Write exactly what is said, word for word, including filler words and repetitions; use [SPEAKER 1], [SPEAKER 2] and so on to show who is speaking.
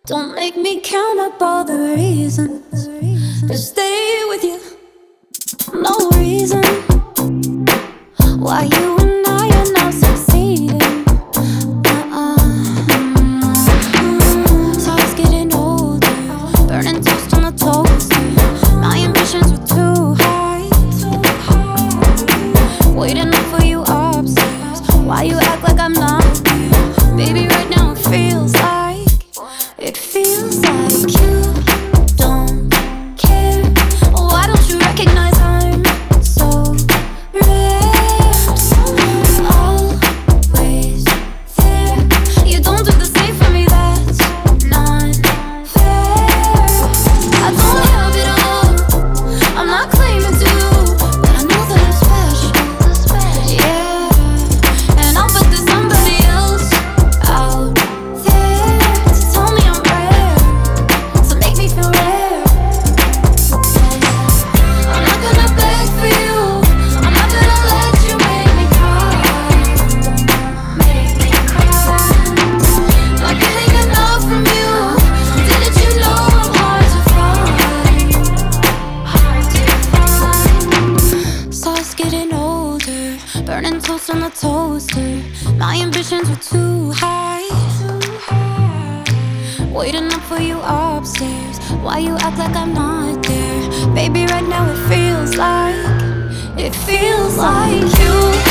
[SPEAKER 1] Don't make me count up all the reasons to stay with you. No reason why you and I are not succeeding. Uh-uh. So I was getting older, burning toast on the toaster. My ambitions were too high, waiting up for you upstairs. Why you act like I'm not there? Baby, right now it feels like It feels like you don't care. Why don't you recognize I'm so rare? Always there. You don't do the same for me, that's not fair. I don't have it all, I'm not claiming to, but I know that I'm special. Yeah, and I'll bet there's somebody else out there to tell me I'm rare, so make me feel rare. I'm not gonna beg for you, I'm not gonna let you make me cry, make me cry. Not getting enough from you, didn't you know I'm hard to find, hard to find. So I was getting older, burning toast on the toaster. My ambitions were too high, waiting up for you upstairs. Why you act like I'm not there? Baby, right now it feels like It feels like you